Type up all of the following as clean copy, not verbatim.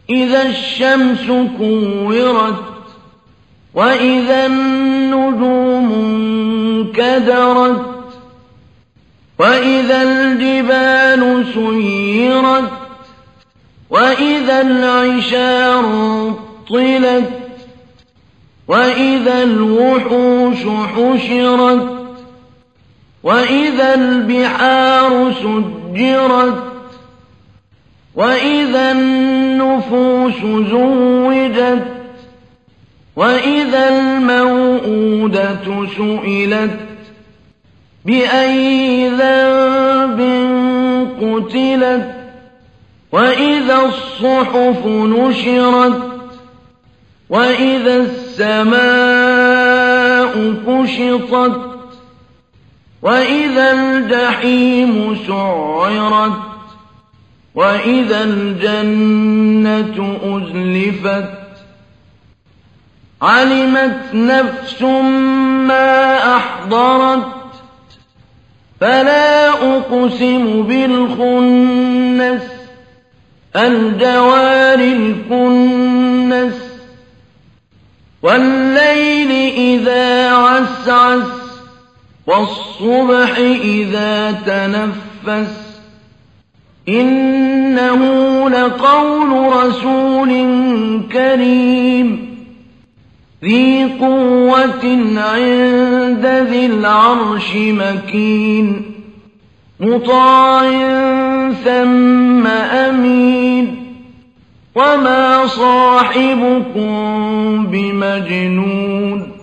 إذا الشمس كورت وإذا النجوم انكدرت وإذا الجبال سيرت وإذا العشار عطلت وإذا الوحوش حشرت وإذا البحار سجرت وإذا النفوس زوجت وإذا الموءودة سئلت بأي ذنب قتلت وإذا الصحف نشرت وإذا السماء كشطت وإذا الجحيم سعرت وإذا الجنة أزلفت علمت نفس ما أحضرت فلا أقسم بالخنس الجوار الكنس والليل إذا عسعس والصبح إذا تنفس إنه لقول رسول كريم ذي قوة عند ذي العرش مكين مطاع ثم أمين وما صاحبكم بمجنون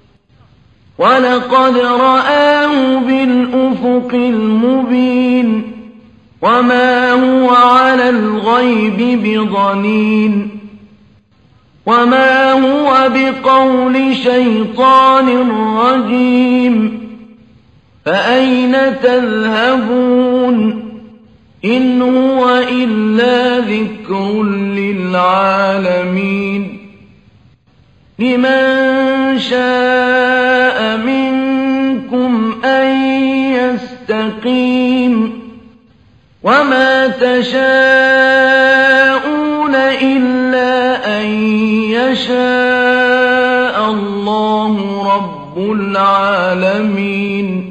ولقد رآه بالأفق المبين وما هو على الغيب بضنين وما هو بقول شيطان رجيم فأين تذهبون إن هو إلا ذكر للعالمين لمن شاء منكم أن يستقيم وما تشاءون إلا أن يشاء الله رب العالمين